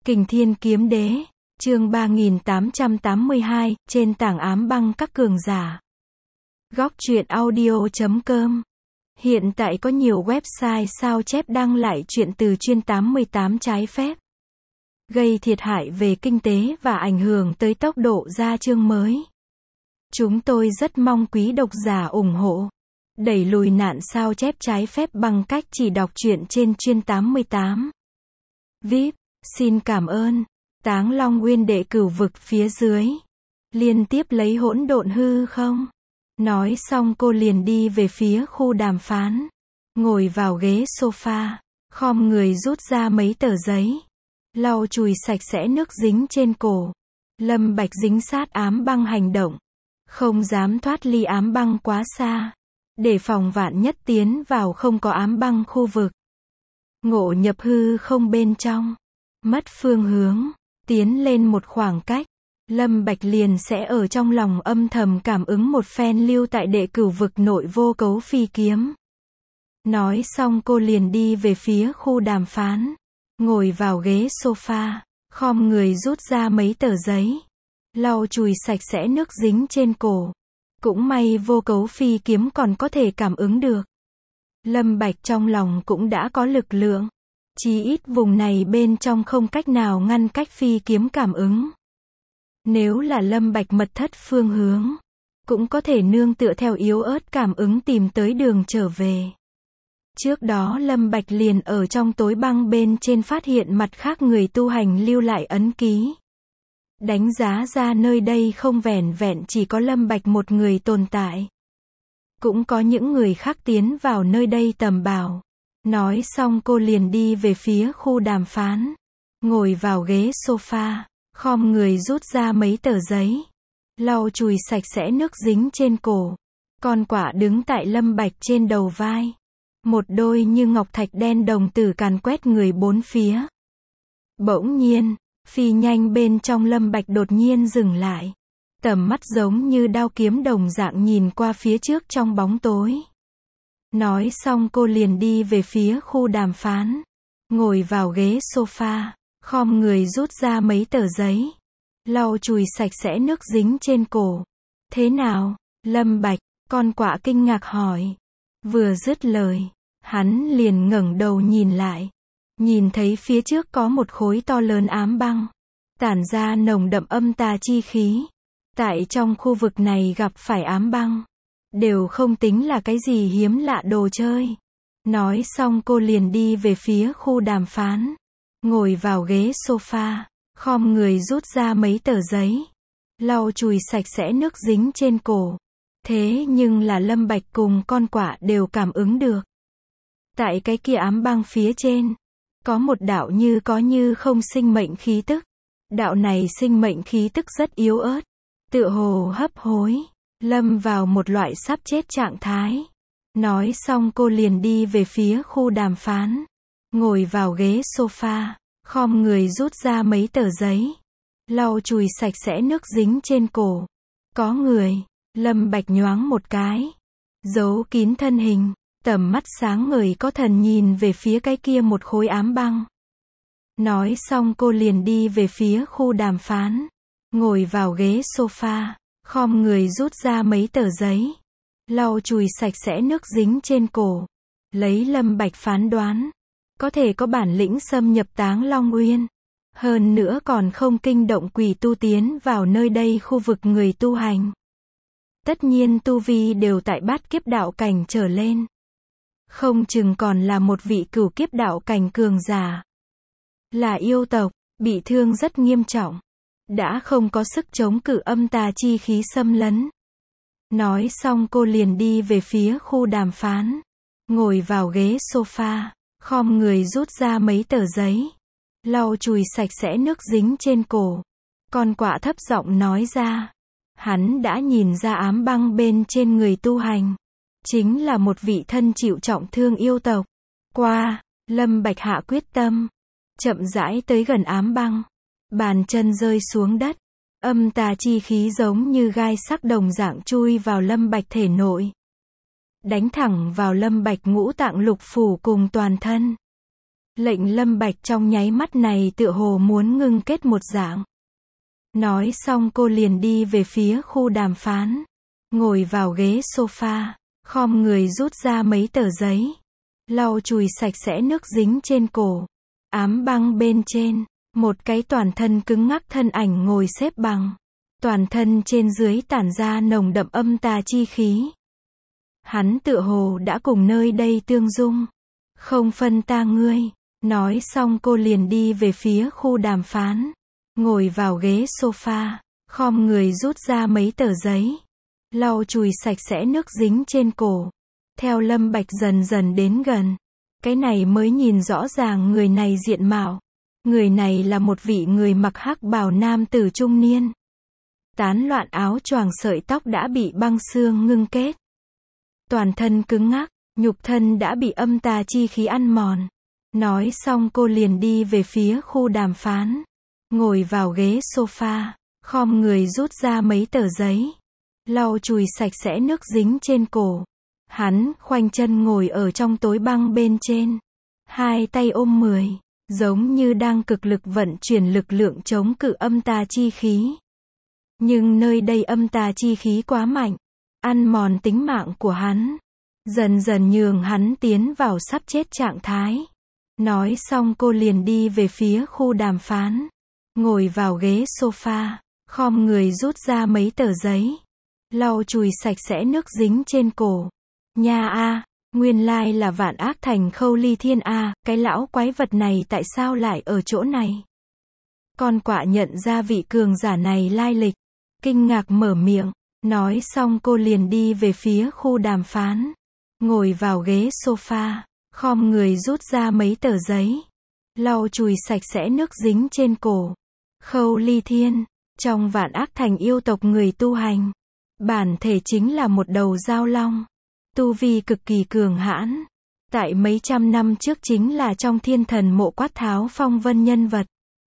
Kình Thiên Kiếm Đế, chương 3882, trên tảng ám băng các cường giả. Góc truyện audio.com. Hiện tại có nhiều website sao chép đăng lại truyện từ chuyên 88 trái phép, gây thiệt hại về kinh tế và ảnh hưởng tới tốc độ ra chương mới. Chúng tôi rất mong quý độc giả ủng hộ, đẩy lùi nạn sao chép trái phép bằng cách chỉ đọc truyện trên chuyên 88. VIP, xin cảm ơn. Táng Long Nguyên đệ cửu vực phía dưới, liên tiếp lấy hỗn độn hư không. Nói xong cô liền đi về phía khu đàm phán, ngồi vào ghế sofa, khom người rút ra mấy tờ giấy, lau chùi sạch sẽ nước dính trên cổ. Lâm Bạch dính sát ám băng hành động, không dám thoát ly ám băng quá xa, để phòng vạn nhất tiến vào không có ám băng khu vực, ngộ nhập hư không bên trong, mất phương hướng, tiến lên một khoảng cách, Lâm Bạch liền sẽ ở trong lòng âm thầm cảm ứng một phen lưu tại đệ cửu vực nội vô cấu phi kiếm. Nói xong cô liền đi về phía khu đàm phán, ngồi vào ghế sofa, khom người rút ra mấy tờ giấy, lau chùi sạch sẽ nước dính trên cổ. Cũng may vô cấu phi kiếm còn có thể cảm ứng được. Lâm Bạch trong lòng cũng đã có lực lượng, chí ít vùng này bên trong không cách nào ngăn cách phi kiếm cảm ứng. Nếu là Lâm Bạch mật thất phương hướng, cũng có thể nương tựa theo yếu ớt cảm ứng tìm tới đường trở về. Trước đó Lâm Bạch liền ở trong tối băng bên trên phát hiện mặt khác người tu hành lưu lại ấn ký. Đánh giá ra nơi đây không vẻn vẹn chỉ có Lâm Bạch một người tồn tại, cũng có những người khác tiến vào nơi đây tầm bảo. Nói xong cô liền đi về phía khu đàm phán, ngồi vào ghế sofa, khom người rút ra mấy tờ giấy, lau chùi sạch sẽ nước dính trên cổ. Con quạ đứng tại Lâm Bạch trên đầu vai, một đôi như ngọc thạch đen đồng tử càn quét người bốn phía. Bỗng nhiên, phi nhanh bên trong Lâm Bạch đột nhiên dừng lại, tầm mắt giống như đao kiếm đồng dạng nhìn qua phía trước trong bóng tối. Nói xong cô liền đi về phía khu đàm phán, ngồi vào ghế sofa, khom người rút ra mấy tờ giấy, lau chùi sạch sẽ nước dính trên cổ. Thế nào, Lâm Bạch? Con quạ kinh ngạc hỏi. Vừa dứt lời, hắn liền ngẩng đầu nhìn lại, nhìn thấy phía trước có một khối to lớn ám băng, tản ra nồng đậm âm tà chi khí. Tại trong khu vực này gặp phải ám băng, đều không tính là cái gì hiếm lạ đồ chơi. Nói xong cô liền đi về phía khu đàm phán, ngồi vào ghế sofa, khom người rút ra mấy tờ giấy, lau chùi sạch sẽ nước dính trên cổ. Thế nhưng là Lâm Bạch cùng con quạ đều cảm ứng được, tại cái kia ám băng phía trên, có một đạo như có như không sinh mệnh khí tức. Đạo này sinh mệnh khí tức rất yếu ớt, tựa hồ hấp hối, lâm vào một loại sắp chết trạng thái. Nói xong cô liền đi về phía khu đàm phán, ngồi vào ghế sofa, khom người rút ra mấy tờ giấy, lau chùi sạch sẽ nước dính trên cổ. Có người. Lâm Bạch nhoáng một cái, giấu kín thân hình, tầm mắt sáng ngời có thần nhìn về phía cái kia một khối ám băng. Nói xong cô liền đi về phía khu đàm phán, ngồi vào ghế sofa, khom người rút ra mấy tờ giấy, lau chùi sạch sẽ nước dính trên cổ. Lấy Lâm Bạch phán đoán, có thể có bản lĩnh xâm nhập Táng Long Nguyên, hơn nữa còn không kinh động quỷ tu tiến vào nơi đây khu vực người tu hành. Tất nhiên tu vi đều tại bát kiếp đạo cảnh trở lên, không chừng còn là một vị cửu kiếp đạo cảnh cường giả. Là yêu tộc, bị thương rất nghiêm trọng, đã không có sức chống cự âm tà chi khí xâm lấn. Nói xong cô liền đi về phía khu đàm phán, ngồi vào ghế sofa, khom người rút ra mấy tờ giấy, lau chùi sạch sẽ nước dính trên cổ. Con quạ thấp giọng nói ra, hắn đã nhìn ra ám băng bên trên người tu hành, chính là một vị thân chịu trọng thương yêu tộc. Lâm Bạch hạ quyết tâm, chậm rãi tới gần ám băng, bàn chân rơi xuống đất, âm tà chi khí giống như gai sắc đồng dạng chui vào Lâm Bạch thể nội, đánh thẳng vào Lâm Bạch ngũ tạng lục phủ cùng toàn thân. Lệnh Lâm Bạch trong nháy mắt này tựa hồ muốn ngưng kết một dạng. Nói xong cô liền đi về phía khu đàm phán. Ngồi vào ghế sofa, khom người rút ra mấy tờ giấy. Lau chùi sạch sẽ nước dính trên cổ. Ám băng bên trên, một cái toàn thân cứng ngắc thân ảnh ngồi xếp bằng. Toàn thân trên dưới tản ra nồng đậm âm tà chi khí. Hắn tựa hồ đã cùng nơi đây tương dung. Không phân ta ngươi. Nói xong cô liền đi về phía khu đàm phán. Ngồi vào ghế sofa, khom người rút ra mấy tờ giấy. Lau chùi sạch sẽ nước dính trên cổ. Theo Lâm Bạch dần dần đến gần. Cái này mới nhìn rõ ràng người này diện mạo. Người này là một vị người mặc hắc bào nam tử trung niên. Tán loạn áo choàng sợi tóc đã bị băng xương ngưng kết. Toàn thân cứng ngắc, nhục thân đã bị âm tà chi khí ăn mòn. Nói xong cô liền đi về phía khu đàm phán. Ngồi vào ghế sofa, khom người rút ra mấy tờ giấy. Lau chùi sạch sẽ nước dính trên cổ. Hắn khoanh chân ngồi ở trong tối băng bên trên. Hai tay ôm 10, giống như đang cực lực vận chuyển lực lượng chống cự âm tà chi khí. Nhưng nơi đây âm tà chi khí quá mạnh, ăn mòn tính mạng của hắn. Dần dần nhường hắn tiến vào sắp chết trạng thái. Nói xong cô liền đi về phía khu đàm phán. Ngồi vào ghế sofa, khom người rút ra mấy tờ giấy. Lau chùi sạch sẽ nước dính trên cổ. Nha a, nguyên lai là Vạn Ác Thành Khâu Ly Thiên a, cái lão quái vật này tại sao lại ở chỗ này? Con quạ nhận ra vị cường giả này lai lịch. Kinh ngạc mở miệng. Nói xong cô liền đi về phía khu đàm phán. Ngồi vào ghế sofa, khom người rút ra mấy tờ giấy. Lau chùi sạch sẽ nước dính trên cổ. Khâu Ly Thiên, trong Vạn Ác Thành yêu tộc người tu hành. Bản thể chính là một đầu dao long. Tu vi cực kỳ cường hãn. Tại mấy trăm năm trước chính là trong Thiên Thần Mộ quát tháo phong vân nhân vật.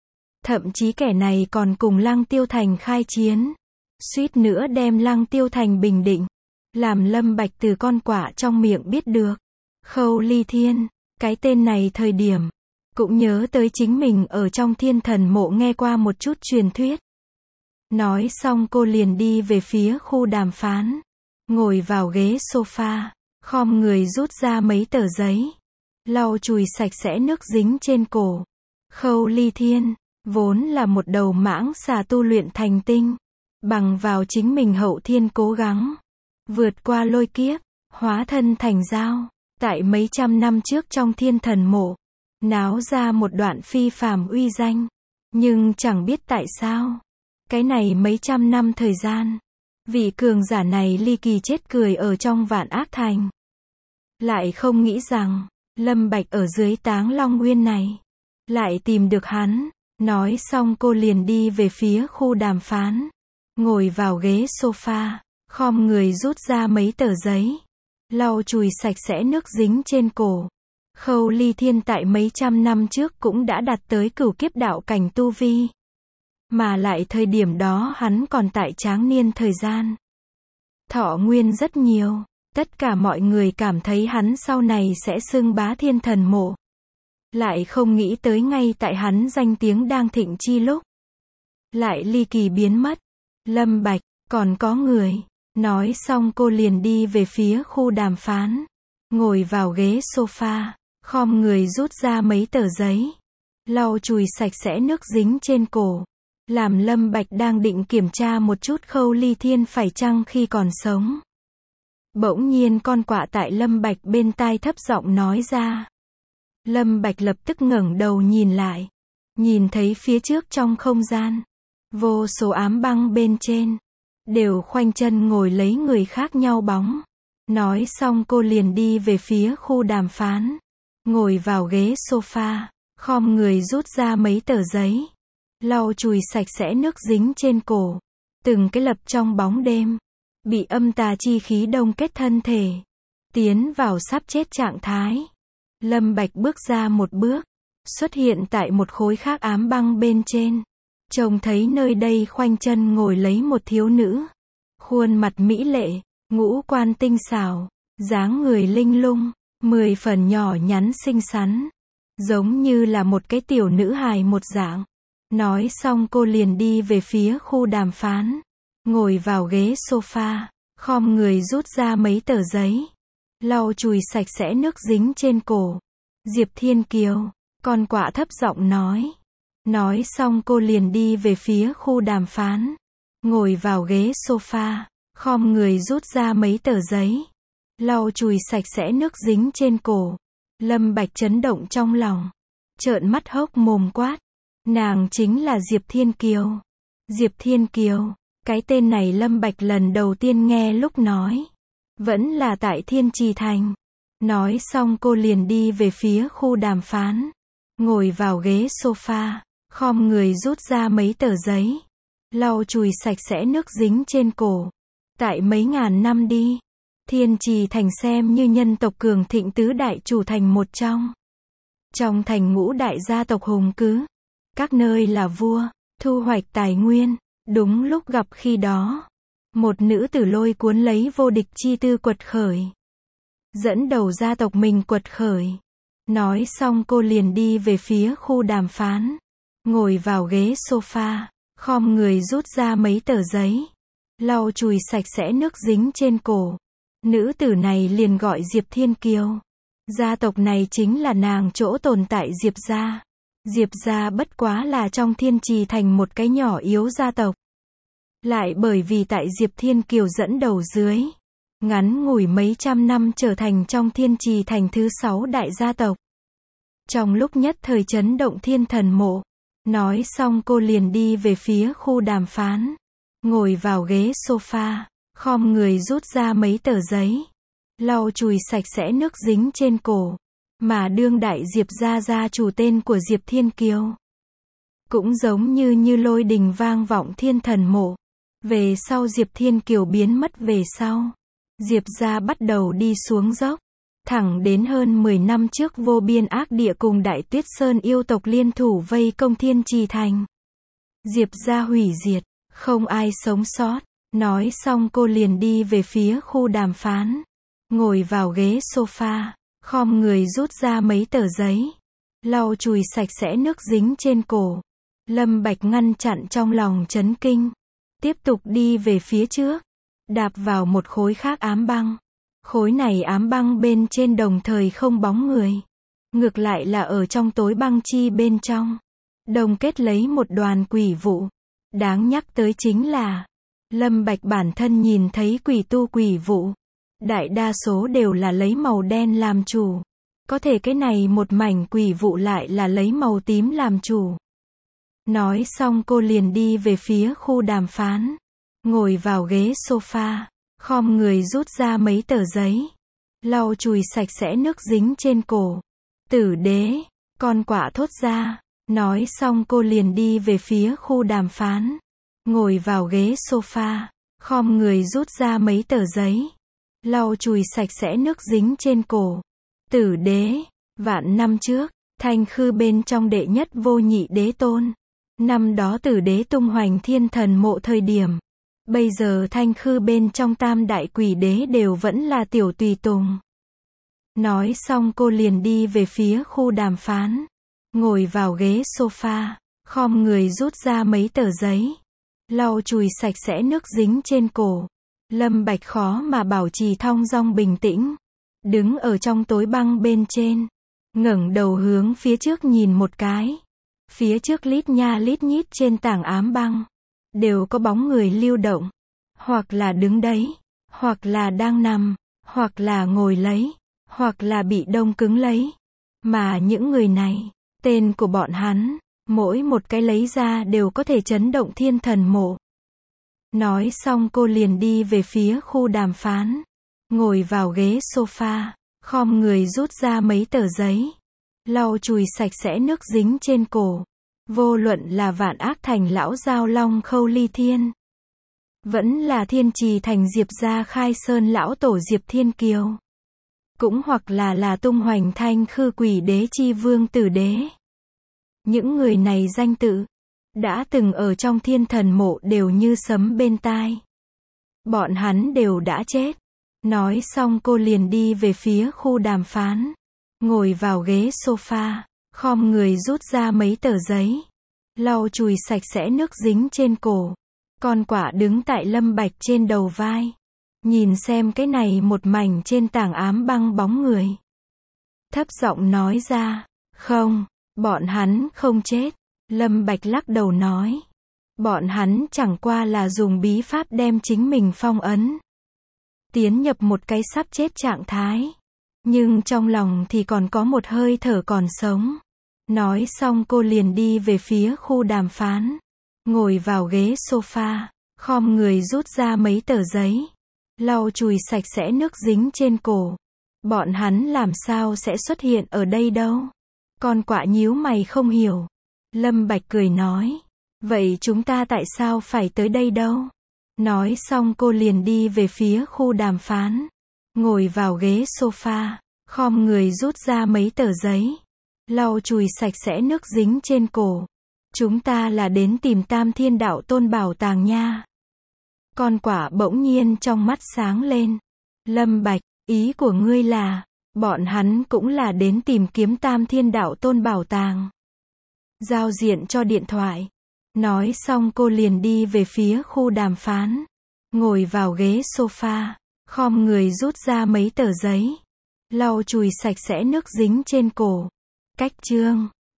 Thậm chí kẻ này còn cùng Lăng Tiêu Thành khai chiến. Suýt nữa đem Lăng Tiêu Thành bình định. Làm Lâm Bạch từ con quạ trong miệng biết được. Khâu Ly Thiên, cái tên này thời điểm. Cũng nhớ tới chính mình ở trong Thiên Thần Mộ nghe qua một chút truyền thuyết. Nói xong cô liền đi về phía khu đàm phán. Ngồi vào ghế sofa, khom người rút ra mấy tờ giấy. Lau chùi sạch sẽ nước dính trên cổ. Khâu Ly Thiên, vốn là một đầu mãng xà tu luyện thành tinh. Bằng vào chính mình hậu thiên cố gắng. Vượt qua lôi kiếp, hóa thân thành dao. Tại mấy trăm năm trước trong Thiên Thần Mộ. Náo ra một đoạn phi phàm uy danh. Nhưng chẳng biết tại sao. Cái này mấy trăm năm thời gian. Vị cường giả này ly kỳ chết cười ở trong Vạn Ác Thành. Lại không nghĩ rằng, Lâm Bạch ở dưới Táng Long Nguyên này. Lại tìm được hắn. Nói xong cô liền đi về phía khu đàm phán. Ngồi vào ghế sofa, khom người rút ra mấy tờ giấy. Lau chùi sạch sẽ nước dính trên cổ. Khâu Ly Thiên tại mấy trăm năm trước cũng đã đạt tới cửu kiếp đạo cảnh tu vi. Mà lại thời điểm đó hắn còn tại tráng niên thời gian. Thọ nguyên rất nhiều. Tất cả mọi người cảm thấy hắn sau này sẽ xưng bá Thiên Thần Mộ. Lại không nghĩ tới ngay tại hắn danh tiếng đang thịnh chi lúc. Lại ly kỳ biến mất. Lâm Bạch, còn có người. Nói xong cô liền đi về phía khu đàm phán. Ngồi vào ghế sofa, khom người rút ra mấy tờ giấy. Lau chùi sạch sẽ nước dính trên cổ. Làm Lâm Bạch đang định kiểm tra một chút Khâu Ly Thiên phải chăng khi còn sống. Bỗng nhiên con quạ tại Lâm Bạch bên tai thấp giọng nói ra. Lâm Bạch lập tức ngẩng đầu nhìn lại. Nhìn thấy phía trước trong không gian. Vô số ám băng bên trên. Đều khoanh chân ngồi lấy người khác nhau bóng. Nói xong cô liền đi về phía khu đàm phán. Ngồi vào ghế sofa, khom người rút ra mấy tờ giấy. Lau chùi sạch sẽ nước dính trên cổ. Từng cái lập trong bóng đêm. Bị âm tà chi khí đông kết thân thể. Tiến vào sắp chết trạng thái. Lâm Bạch bước ra một bước. Xuất hiện tại một khối khác ám băng bên trên. Trông thấy nơi đây khoanh chân ngồi lấy một thiếu nữ. Khuôn mặt mỹ lệ, ngũ quan tinh xảo, dáng người linh lung, 10 phần nhỏ nhắn xinh xắn. giống như là một cái tiểu nữ hài một dạng. Nói xong cô liền đi về phía khu đàm phán, ngồi vào ghế sofa, khom người rút ra mấy tờ giấy, lau chùi sạch sẽ nước dính trên cổ. Diệp Thiên Kiều, con quạ thấp giọng nói. Nói xong cô liền đi về phía khu đàm phán, ngồi vào ghế sofa, khom người rút ra mấy tờ giấy, lau chùi sạch sẽ nước dính trên cổ. Lâm Bạch chấn động trong lòng, trợn mắt hốc mồm quát. Nàng chính là Diệp Thiên Kiều. Diệp Thiên Kiều, cái tên này Lâm Bạch lần đầu tiên nghe lúc nói. Vẫn là tại Thiên Trì Thành. Nói xong cô liền đi về phía khu đàm phán, ngồi vào ghế sofa, khom người rút ra mấy tờ giấy, lau chùi sạch sẽ nước dính trên cổ. Tại mấy ngàn năm đi, Thiên Trì Thành xem như nhân tộc cường thịnh tứ đại chủ thành một trong. Trong thành ngũ đại gia tộc hùng cứ, các nơi là vua, thu hoạch tài nguyên. Đúng lúc gặp khi đó, một nữ tử lôi cuốn lấy vô địch chi tư quật khởi, dẫn đầu gia tộc mình quật khởi. Nói xong cô liền đi về phía khu đàm phán, ngồi vào ghế sofa, khom người rút ra mấy tờ giấy, lau chùi sạch sẽ nước dính trên cổ. Nữ tử này liền gọi Diệp Thiên Kiều. Gia tộc này chính là nàng chỗ tồn tại Diệp gia. Diệp gia bất quá là trong Thiên Trì Thành một cái nhỏ yếu gia tộc. Lại bởi vì tại Diệp Thiên Kiều dẫn đầu dưới, ngắn ngủi mấy trăm năm trở thành trong Thiên Trì Thành thứ 6 đại gia tộc. Trong lúc nhất thời chấn động thiên thần mộ. Nói xong cô liền đi về phía khu đàm phán, ngồi vào ghế sofa, khom người rút ra mấy tờ giấy, lau chùi sạch sẽ nước dính trên cổ. Mà đương đại Diệp gia gia chủ tên của Diệp Thiên Kiều, cũng giống như lôi đình vang vọng thiên thần mộ. Về sau Diệp Thiên Kiều biến mất về sau, Diệp gia bắt đầu đi xuống dốc, thẳng đến hơn 10 năm trước vô biên ác địa cùng Đại Tuyết Sơn yêu tộc liên thủ vây công Thiên Trì Thành. Diệp gia hủy diệt, không ai sống sót. Nói xong cô liền đi về phía khu đàm phán, ngồi vào ghế sofa, khom người rút ra mấy tờ giấy, lau chùi sạch sẽ nước dính trên cổ. Lâm Bạch ngăn chặn trong lòng chấn kinh, tiếp tục đi về phía trước, đạp vào một khối khác ám băng. Khối này ám băng bên trên đồng thời không bóng người, ngược lại là ở trong tối băng chi bên trong, đồng kết lấy một đoàn quỷ vụ. Đáng nhắc tới chính là, Lâm Bạch bản thân nhìn thấy quỷ tu quỷ vụ, đại đa số đều là lấy màu đen làm chủ. Có thể cái này một mảnh quỷ vụ lại là lấy màu tím làm chủ. Nói xong cô liền đi về phía khu đàm phán, ngồi vào ghế sofa, khom người rút ra mấy tờ giấy, lau chùi sạch sẽ nước dính trên cổ. Tử đế, con quạ thốt ra. Nói xong cô liền đi về phía khu đàm phán, ngồi vào ghế sofa, khom người rút ra mấy tờ giấy, lau chùi sạch sẽ nước dính trên cổ. Tử đế, vạn năm trước, Thanh Khư bên trong đệ nhất vô nhị đế tôn. Năm đó Tử đế tung hoành thiên thần mộ thời điểm, bây giờ Thanh Khư bên trong tam đại quỷ đế đều vẫn là tiểu tùy tùng. Nói xong cô liền đi về phía khu đàm phán, ngồi vào ghế sofa, khom người rút ra mấy tờ giấy, lau chùi sạch sẽ nước dính trên cổ. Lâm Bạch khó mà bảo trì thong dong bình tĩnh, đứng ở trong tối băng bên trên, ngẩng đầu hướng phía trước nhìn một cái. Phía trước lít nha lít nhít trên tảng ám băng, đều có bóng người lưu động, hoặc là đứng đấy, hoặc là đang nằm, hoặc là ngồi lấy, hoặc là bị đông cứng lấy. Mà những người này, tên của bọn hắn, mỗi một cái lấy ra đều có thể chấn động thiên thần mộ. Nói xong cô liền đi về phía khu đàm phán, ngồi vào ghế sofa, khom người rút ra mấy tờ giấy, lau chùi sạch sẽ nước dính trên cổ. Vô luận là Vạn Ác Thành lão giao long Khâu Ly Thiên, vẫn là Thiên Trì Thành Diệp gia Khai Sơn lão tổ Diệp Thiên Kiều, cũng hoặc là tung hoành Thanh Khư quỷ đế chi vương Tử đế. Những người này danh tự đã từng ở trong thiên thần mộ đều như sấm bên tai. Bọn hắn đều đã chết. Nói xong cô liền đi về phía khu đàm phán, ngồi vào ghế sofa, khom người rút ra mấy tờ giấy, lau chùi sạch sẽ nước dính trên cổ. Con quạ đứng tại Lâm Bạch trên đầu vai, nhìn xem cái này một mảnh trên tảng ám băng bóng người. Thấp giọng nói ra, không, bọn hắn không chết. Lâm Bạch lắc đầu nói, bọn hắn chẳng qua là dùng bí pháp đem chính mình phong ấn, tiến nhập một cái sắp chết trạng thái, nhưng trong lòng thì còn có một hơi thở còn sống. Nói xong cô liền đi về phía khu đàm phán, ngồi vào ghế sofa, khom người rút ra mấy tờ giấy, lau chùi sạch sẽ nước dính trên cổ. Bọn hắn làm sao sẽ xuất hiện ở đây đâu? Con quạ nhíu mày không hiểu. Lâm Bạch cười nói, vậy chúng ta tại sao phải tới đây đâu? Nói xong cô liền đi về phía khu đàm phán, ngồi vào ghế sofa, khom người rút ra mấy tờ giấy, lau chùi sạch sẽ nước dính trên cổ. Chúng ta là đến tìm Tam Thiên Đạo Tôn bảo tàng nha. Con quạ bỗng nhiên trong mắt sáng lên. Lâm Bạch, ý của ngươi là, bọn hắn cũng là đến tìm kiếm Tam Thiên Đạo Tôn bảo tàng. Giao diện cho điện thoại. Nói xong cô liền đi về phía khu đàm phán, ngồi vào ghế sofa, khom người rút ra mấy tờ giấy, lau chùi sạch sẽ nước dính trên cổ. Cách chương